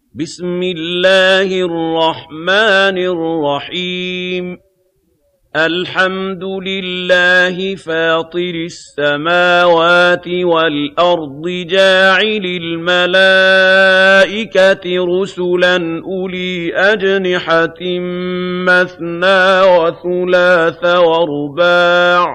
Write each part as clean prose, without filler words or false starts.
بسم الله الرحمن الرحيم الحمد لله فاطر السماوات والأرض جاعل الملائكة رسلا أولي أجنحة مثنى وثلاث ورباع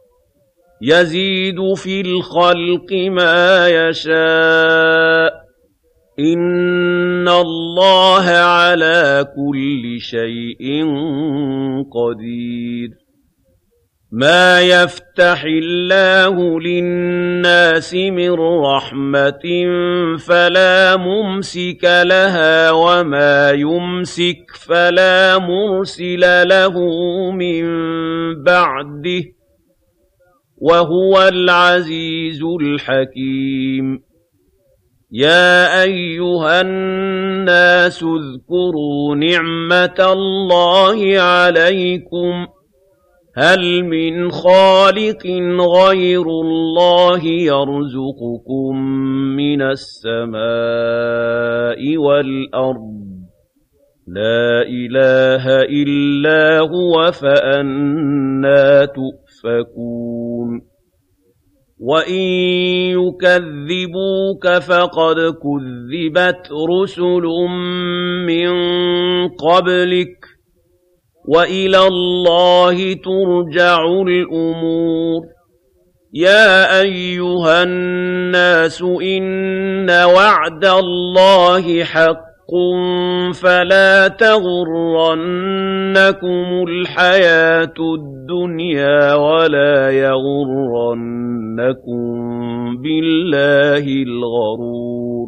يزيد في الخلق ما يشاء إِنَّ اللَّهَ عَلَى كُلِّ شَيْءٍ قَدِيرٌ مَا يَفْتَحِ اللَّهُ لِلنَّاسِ مِن رَّحْمَةٍ فَلَا مُمْسِكَ لَهَا وَمَا يُمْسِكْ فَلَا مُرْسِلَ لَهُ مِن بَعْدِهِ وَهُوَ الْعَزِيزُ الْحَكِيمُ يَا أَيُّهَا النَّاسُ اذْكُرُوا نِعْمَةَ اللَّهِ عَلَيْكُمْ هَلْ مِنْ خَالِقٍ غَيْرُ اللَّهِ يَرْزُقُكُم مِّنَ السَّمَاءِ وَالْأَرْضِ لَا إِلَٰهَ إِلَّا هُوَ فَأَنَّىٰ تُؤْفَكُونَ وَإِن يُكَذِّبُوكَ فَقَدْ كُذِّبَتْ رُسُلٌ مِّن قَبْلِكَ وَإِلَى اللَّهِ تُرْجَعُ الْأُمُورُ يَا أَيُّهَا النَّاسُ إِنَّ وَعْدَ اللَّهِ حَقٌّ فَلَا تَغُرَّنَّكُمُ الْحَيَاةُ الدُّنْيَا وَلَا يَغُرَّنَّكُم بِاللَّهِ الْغَرُورُ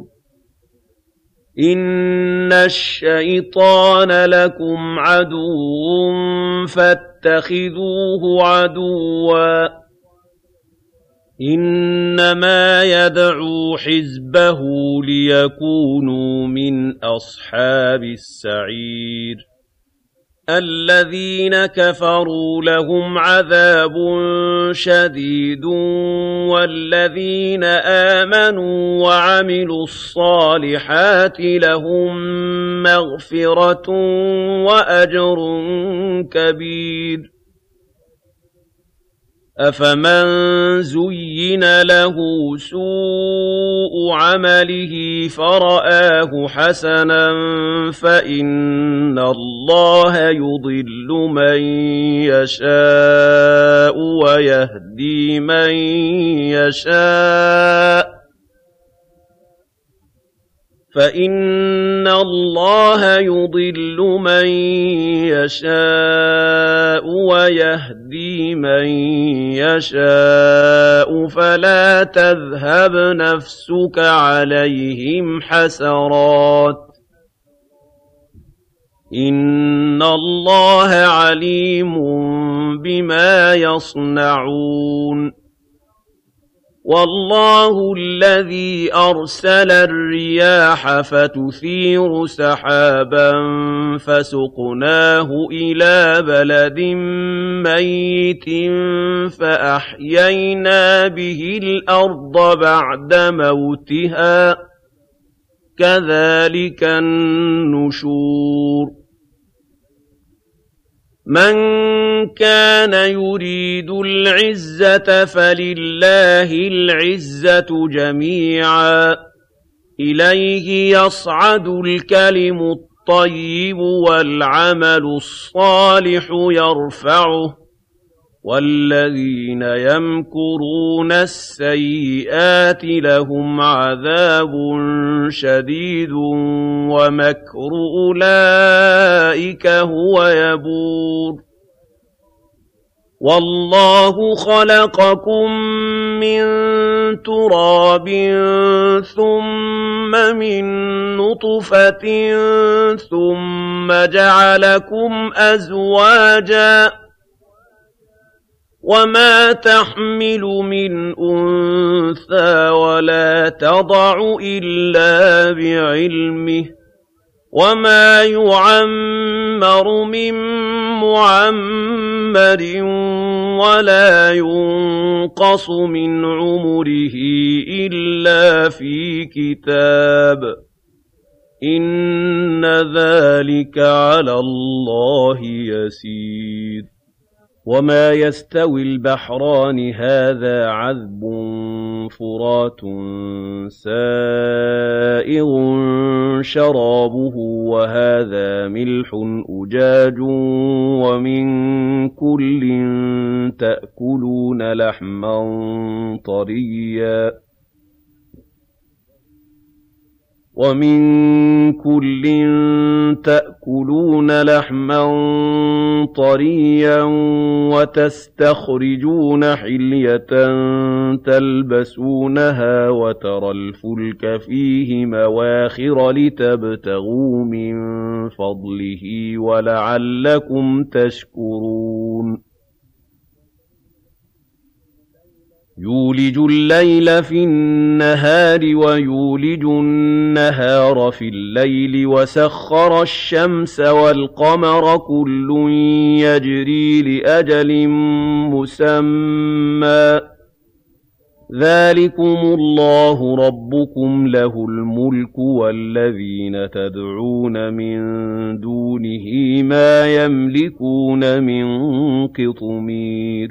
إِنَّ الشَّيْطَانَ لَكُمْ عَدُوٌّ فَاتَّخِذُوهُ عَدُوًّا إِنَّمَا يَدْعُو حِزْبَهُ لِيَكُونُوا مِنْ أَصْحَابِ السَّعِيرِ الَّذِينَ كَفَرُوا لَهُمْ عَذَابٌ شَدِيدٌ وَالَّذِينَ آمَنُوا وَعَمِلُوا الصَّالِحَاتِ لَهُم مَّغْفِرَةٌ وَأَجْرٌ كَبِيرٌ أَفَمَن زُيِّنَ لَهُ سُوءُ عَمَلِهِ فَرَآهُ حَسَنًا فَإِنَّ اللَّهَ يُضِلُّ مَن يَشَاءُ وَيَهْدِي مَن يَشَاءُ فَإِنَّ اللَّهَ يُضِلُّ مَن يَشَاءُ وَيَهْدِي مَن يَشَاءُ فَلَا تَذْهَبْ نَفْسُكَ عَلَيْهِمْ حَسَرَاتٍ ۚ إِنَّ اللَّهَ عَلِيمٌ بِمَا يَصْنَعُونَ وَاللَّهُ الَّذِي أَرْسَلَ الرِّيَاحَ فَتُثِيرُ سَحَابًا فَسُقْنَاهُ إِلَىٰ بَلَدٍ مَّيِّتٍ فَأَحْيَيْنَا بِهِ الْأَرْضَ بَعْدَ مَوْتِهَا ۚ كَذَٰلِكَ النُّشُورُ مَن كَانَ يُرِيدُ الْعِزَّةَ فَلِلَّهِ الْعِزَّةُ جَمِيعًا ۚ إِلَيْهِ يَصْعَدُ الْكَلِمُ الطَّيِّبُ وَالْعَمَلُ الصَّالِحُ يَرْفَعُهُ ۚ وَالَّذِينَ يَمْكُرُونَ السَّيِّئَاتِ لَهُمْ عَذَابٌ شَدِيدٌ وَمَكْرُ أُولَٰئِكَ هُوَ يَبُورُ وَاللَّهُ خَلَقَكُم مِّن تُرَابٍ ثُمَّ مِن نُّطْفَةٍ ثُمَّ جَعَلَكُمْ أَزْوَاجًا ۚ وَمَا تَحْمِلُ مِنْ أُنثَىٰ وَلَا تَضَعُ إِلَّا بِعِلْمِهِ ۚ وَمَا يُعَمَّرُ مِن مُّعَمَّرٍ وَلَا يُنقَصُ مِنْ عُمُرِهِ إِلَّا فِي كِتَابٍ إِنَّ ذَٰلِكَ عَلَى اللَّهِ يَسِيرٌ وَمَا يَسْتَوِي الْبَحْرَانِ هَٰذَا عَذْبٌ فُرَاتٌ سَائِغٌ شَرَابُهُ وَهَٰذَا مِلْحٌ أُجَاجٌ وَمِن كُلٍّ تَأْكُلُونَ لَحْمًا طَرِيًّا وَتَسْتَخْرِجُونَ حِلْيَةً تَلْبَسُونَهَا وَتَرَى الْفُلْكَ فِيهِ مَوَاخِرَ لِتَبْتَغُوا مِن فَضْلِهِ وَلَعَلَّكُمْ تَشْكُرُونَ يُولِجُ اللَّيْلَ فِي النَّهَارِ وَيُولِجُ النَّهَارَ فِي اللَّيْلِ وَسَخَّرَ الشَّمْسَ وَالْقَمَرَ كُلٌّ يَجْرِي لِأَجَلٍ مُّسَمًّى ۚ ذَٰلِكُمُ اللَّهُ رَبُّكُمْ لَهُ الْمُلْكُ وَالَّذِينَ تَدْعُونَ مِن دُونِهِ مَا يَمْلِكُونَ مِن قِطْمِيرٍ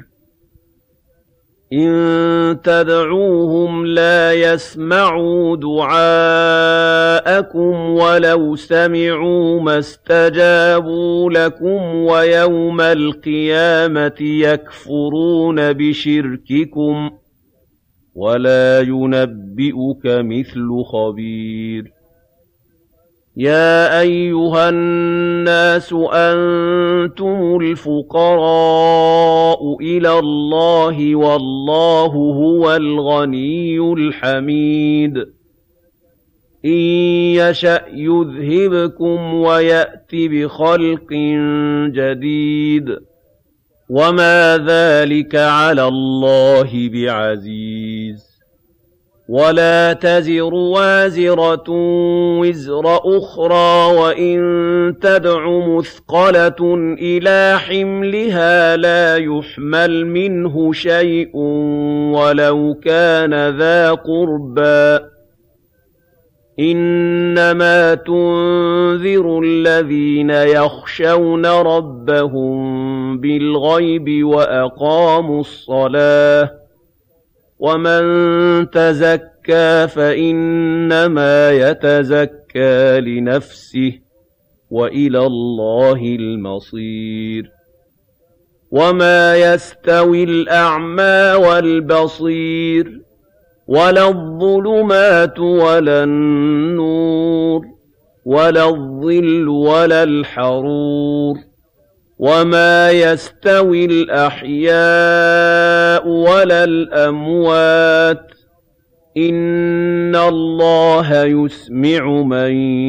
إِن تَدْعُوهُمْ لَا يَسْمَعُوا دُعَاءَكُمْ وَلَوْ سَمِعُوا مَا اسْتَجَابُوا لَكُمْ وَيَوْمَ الْقِيَامَةِ يَكْفُرُونَ بِشِرْكِكُمْ ۚ وَلَا يُنَبِّئُكَ مِثْلُ خَبِيرٍ يَا أَيُّهَا النَّاسُ أَنتُمُ الْفُقَرَاءُ إِلَى اللَّهِ وَاللَّهُ هُوَ الْغَنِيُّ الْحَمِيدُ إِن يَشَأْ يُذْهِبْكُمْ وَيَأْتِ بِخَلْقٍ جَدِيدٍ وَمَا ذَٰلِكَ عَلَى اللَّهِ بِعَزِيزٍ وَلَا تَزِرُ وَازِرَةٌ وِزْرَ أُخْرَىٰ وَإِن تَدْعُ مُثْقَلَةٌ إِلَىٰ حِمْلِهَا لَا يُحْمَلْ مِنْهُ شَيْءٌ وَلَوْ كَانَ ذَا قُرْبَىٰ ۗ إِنَّمَا تُنذِرُ الَّذِينَ يَخْشَوْنَ رَبَّهُم بِالْغَيْبِ وَأَقَامُوا الصَّلَاةَ ۚ وَمَن تَزَكَّىٰ فَإِنَّمَا يَتَزَكَّىٰ لِنَفْسِهِ ۚ وَإِلَى اللَّهِ الْمَصِيرُ وَمَا يَسْتَوِي الْأَعْمَىٰ وَالْبَصِيرُ وَلَا الظُّلُمَاتُ وَلَا النُّورُ وَلَا الظِّلُّ وَلَا الْحَرُورُ وَمَا يَسْتَوِي الْأَحْيَاءُ وَلَا الْأَمْوَاتُ ۚ إِنَّ اللَّهَ يُسْمِعُ مَن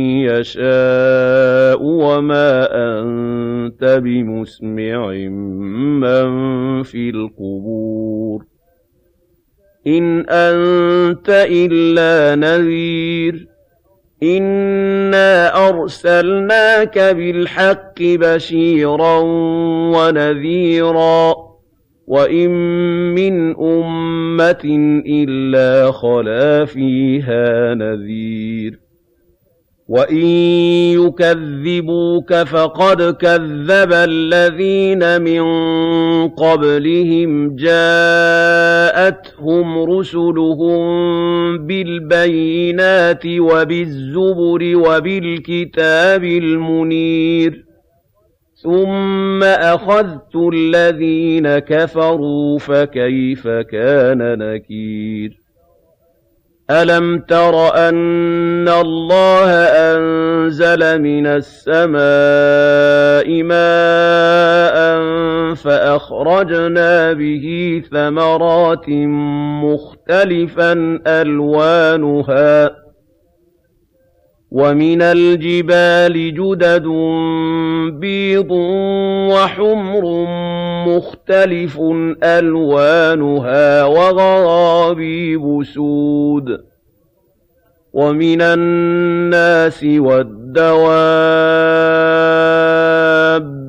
يَشَاءُ وَمَا أَنتَ بِمُسْمِعٍ مَّن فِي الْقُبُورِ إِنْ أَنتَ إِلَّا نَذِيرٌ إِنَّا أَرْسَلْنَاكَ بِالْحَقِّ بَشِيرًا وَنَذِيرًا ۚ وَإِن مِّنْ أُمَّةٍ إِلَّا خَلَا فِيهَا نَذِيرٌ وَإِن يُكَذِّبُوكَ فَقَدْ كَذَّبَ الَّذِينَ مِن قَبْلِهِمْ جَاءَتْهُمْ رُسُلُهُم بِالْبَيِّنَاتِ وَبِالزُّبُرِ وَبِالْكِتَابِ الْمُنِيرِ ثُمَّ أَخَذْتُ الَّذِينَ كَفَرُوا فَكَيْفَ كَانَ نَكِيرِ أَلَمْ تَرَ أَنَّ اللَّهَ أَنزَلَ مِنَ السَّمَاءِ مَاءً فَأَخْرَجْنَا بِهِ ثَمَرَاتٍ مُّخْتَلِفًا أَلْوَانُهَا ۚ وَمِنَ الْجِبَالِ جُدَدٌ بِيضٌ وَحُمْرٌ مُّخْتَلِفٌ أَلْوَانُهَا وَغَرَابِيبُ سُودٌ وَمِنَ النَّاسِ وَالدَّوَابِّ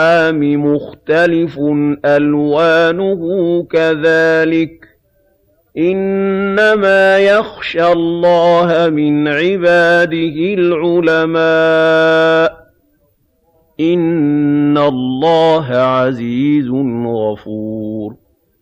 وَالْأَنْعَامِ مُخْتَلِفٌ أَلْوَانُهُ كَذَٰلِكَ إِنَّمَا يَخْشَى اللَّهَ مِنْ عِبَادِهِ الْعُلَمَاءُ ۗ إِنَّ اللَّهَ عَزِيزٌ غَفُورٌ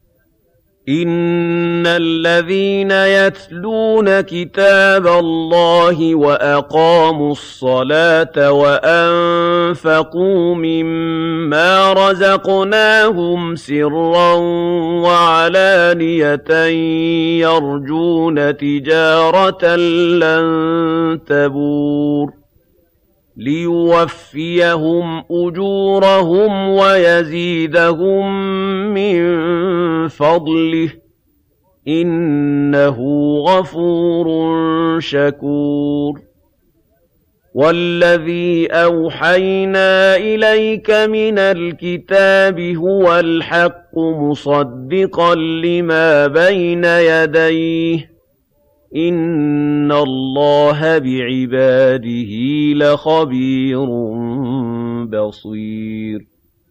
إِنَّ الَّذِينَ يَتْلُونَ كِتَابَ اللَّهِ وَأَقَامُوا الصَّلَاةَ وَأَنفَقُوا مِمَّا رَزَقْنَاهُمْ سِرًّا وَعَلَانِيَةً يَرْجُونَ تِجَارَةً لَّن تَبُورَ لِيُوَفِّيَهُمْ أُجُورَهُمْ وَيَزِيدَهُم مِّن فَضْلِهِ ۚ إِنَّهُ غَفُورٌ شَكُورٌ وَالَّذِي أَوْحَيْنَا إِلَيْكَ مِنَ الْكِتَابِ هُوَ الْحَقُّ مُصَدِّقًا لِّمَا بَيْنَ يَدَيْهِ ۗ إِنَّ اللَّهَ بِعِبَادِهِ لَخَبِيرٌ بَصِيرٌ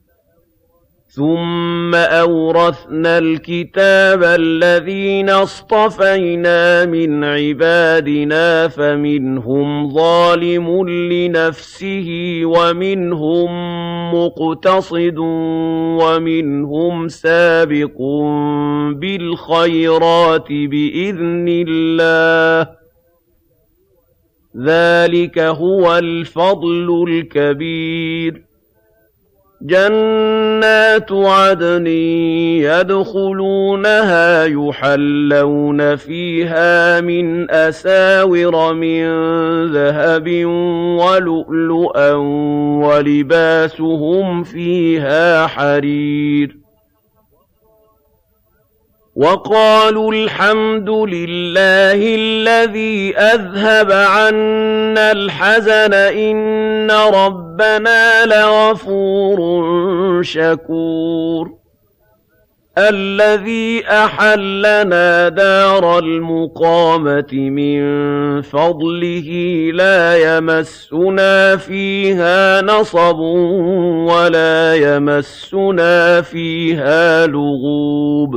ثُمَّ أَوْرَثْنَا الْكِتَابَ الَّذِينَ اصْطَفَيْنَا مِنْ عِبَادِنَا فَمِنْهُمْ ظَالِمٌ لِّنَفْسِهِ وَمِنْهُم مُّقْتَصِدٌ وَمِنْهُمْ سَابِقٌ بِالْخَيْرَاتِ بِإِذْنِ اللَّهِ ۚ ذَٰلِكَ هُوَ الْفَضْلُ الْكَبِيرُ جَنَّاتُ عَدْنٍ يَدْخُلُونَهَا يُحَلَّوْنَ فِيهَا مِنْ أَسَاوِرَ مِن ذَهَبٍ وَلُؤْلُؤًا وَلِبَاسُهُمْ فِيهَا حَرِيرٌ وَقَالُوا الْحَمْدُ لِلَّهِ الَّذِي أَذْهَبَ عَنَّا الْحَزَنَ إِنَّ رَبَّنَا لَغَفُورٌ شَكُورٌ الَّذِي أَحَلَّنَا دَارَ الْمُقَامَةِ مِن فَضْلِهِ لَا يَمَسُّنَا فِيهَا نَصَبٌ وَلَا يَمَسُّنَا فِيهَا لُغُوبٌ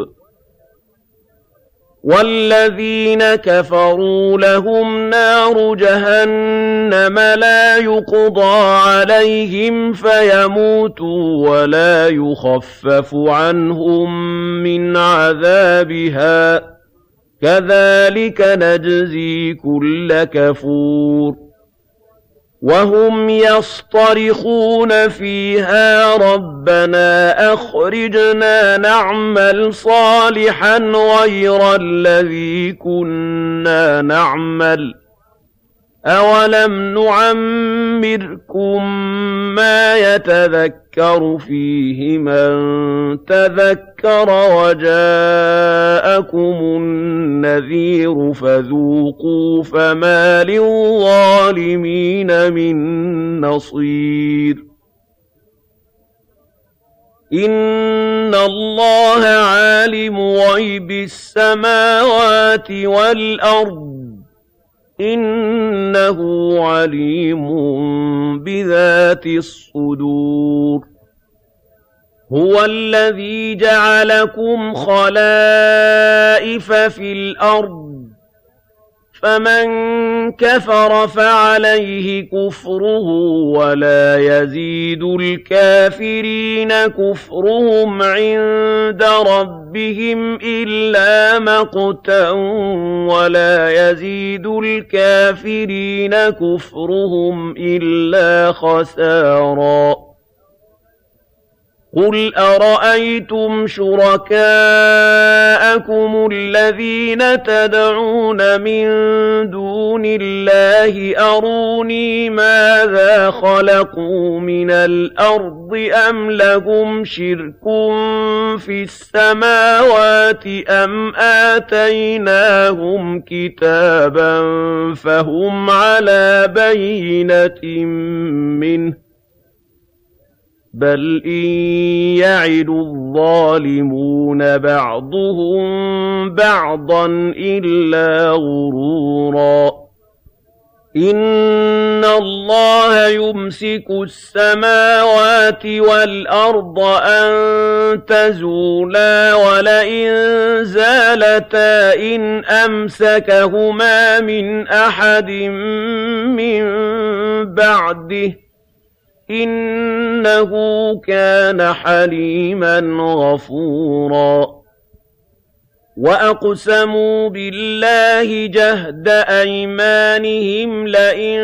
وَالَّذِينَ كَفَرُوا لَهُمْ نَارُ جَهَنَّمَ لَا يُقْضَىٰ عَلَيْهِمْ فَيَمُوتُوا وَلَا يُخَفَّفُ عَنْهُم مِّنْ عَذَابِهَا ۚ كَذَٰلِكَ نَجْزِي كُلَّ كَفُورٍ وَهُمْ يَصْطَرِخُونَ فِيهَا رَبَّنَا أَخْرِجْنَا نَعْمَلْ صَالِحًا غَيْرَ الَّذِي كُنَّا نَعْمَلُ ۚ أَوَلَمْ نُعَمِّرْكُم مَّا يَتَذَكَّرُ فِيهِ مَن تَذَكَّرَ وَجَاءَكُمُ النَّذِيرُ فَذُوقُوا فَمَا لِلظَّالِمِينَ مِن نَّصِيرٍ إِنَّ اللَّهَ عَالِمُ غَيْبِ السَّمَاوَاتِ وَالْأَرْضِ ۚ إِنَّهُ عَلِيمٌ بِذَاتِ الصُّدُورِ هُوَ الَّذِي جَعَلَكُمْ خَلَائِفَ فِي الْأَرْضِ ۚ فَمَن كَفَرَ فَعَلَيْهِ كُفْرُهُ وَلَا يَزِيدُ الْكَافِرِينَ كُفْرُهُمْ عِندَ رَبِّهِمْ إِلَّا مَقْتًا وَلَا يَزِيدُ الْكَافِرِينَ كُفْرُهُمْ إِلَّا خَسَارًا قُلْ أَرَأَيْتُمْ شُرَكَاءَكُمُ الَّذِينَ تَدْعُونَ مِن دُونِ اللَّهِ أَرُونِي مَاذَا خَلَقُوا مِنَ الْأَرْضِ أَمْ لَهُمْ شِرْكٌ فِي السَّمَاوَاتِ أَمْ آتَيْنَاهُمْ كِتَابًا فَهُمْ عَلَىٰ بَيِّنَةٍ مِّنْهُ ۚ بَلْ إِن يَعِدُ الظَّالِمُونَ بَعْضُهُم بَعْضًا إِلَّا غُرُورًا إِنَّ إِنَّ اللَّهَ يُمْسِكُ السَّمَاوَاتِ وَالْأَرْضَ أَن تَزُولَا وَلَئِن زَالَتَا إِنْ أَمْسَكَهُمَا مِنْ أَحَدٍ مِّن بَعْدِهِ ۚ إِنَّهُ كَانَ حَلِيمًا غَفُورًا وَأَقْسَمُوا بِاللَّهِ جَهْدَ أَيْمَانِهِمْ لَئِن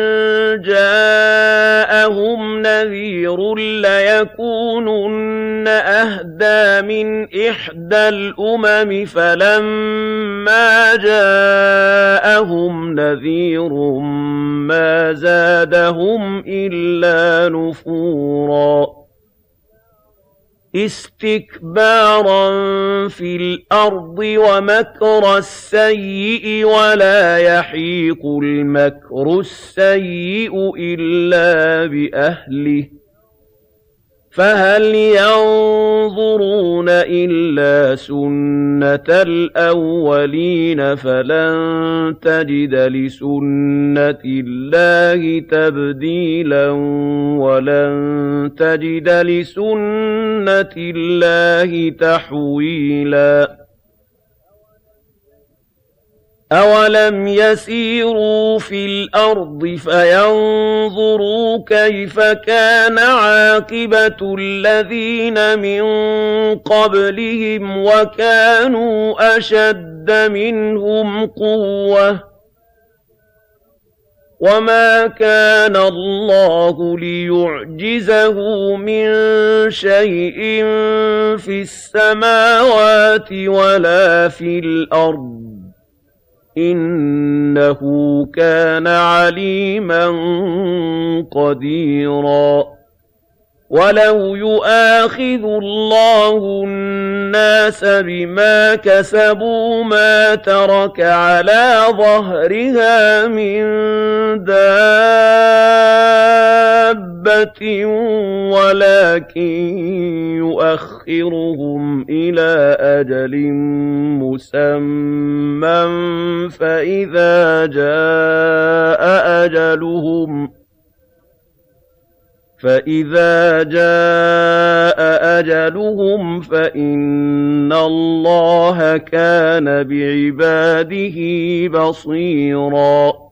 جَاءَهُمْ نَذِيرٌ لَّيَكُونُنَّ أَهْدَىٰ مِنْ إِحْدَى الْأُمَمِ فَلَمَّا جَاءَهُمْ نَذِيرٌ مَّا زَادَهُمْ إِلَّا نُفُورًا اسْتِكْبَارًا فِي الْأَرْضِ وَمَكْرَ السَّيِّئِ ۚ وَلَا يَحِيقُ الْمَكْرُ السَّيِّئُ إِلَّا بِأَهْلِهِ ۚ فَهَلْ يَنظُرُونَ إِلَّا سُنَّتَ الْأَوَّلِينَ فَلَن تَجِدَ لِسُنَّةِ اللَّهِ تَبْدِيلًا وَلَن تَجِدَ لِسُنَّةِ اللَّهِ تَحْوِيلًا أَوَلَمْ يَسِيرُوا فِي الْأَرْضِ فَيَنظُرُوا كَيْفَ كَانَ عَاقِبَةُ الَّذِينَ مِن قَبْلِهِمْ وَكَانُوا أَشَدَّ مِنْهُمْ قُوَّةً ۚ وَمَا كَانَ اللَّهُ لِيُعْجِزَهُ مِن شَيْءٍ فِي السَّمَاوَاتِ وَلَا فِي الْأَرْضِ ۚ إِنَّهُ كَانَ عَلِيمًا قَدِيرًا وَلَوْ يُؤَاخِذُ اللَّهُ النَّاسَ بِمَا كَسَبُوا مَا تَرَكَ عَلَىٰ ظَهْرِهَا مِن دَابَّةٍ وَلَٰكِن يُؤَخِّرُهُمْ إِلَىٰ أَجَلٍ مُّسَمًّى فَإِذَا جَاءَ أَجَلُهُمْ فَإِنَّ اللَّهَ كَانَ بِعِبَادِهِ بَصِيرًا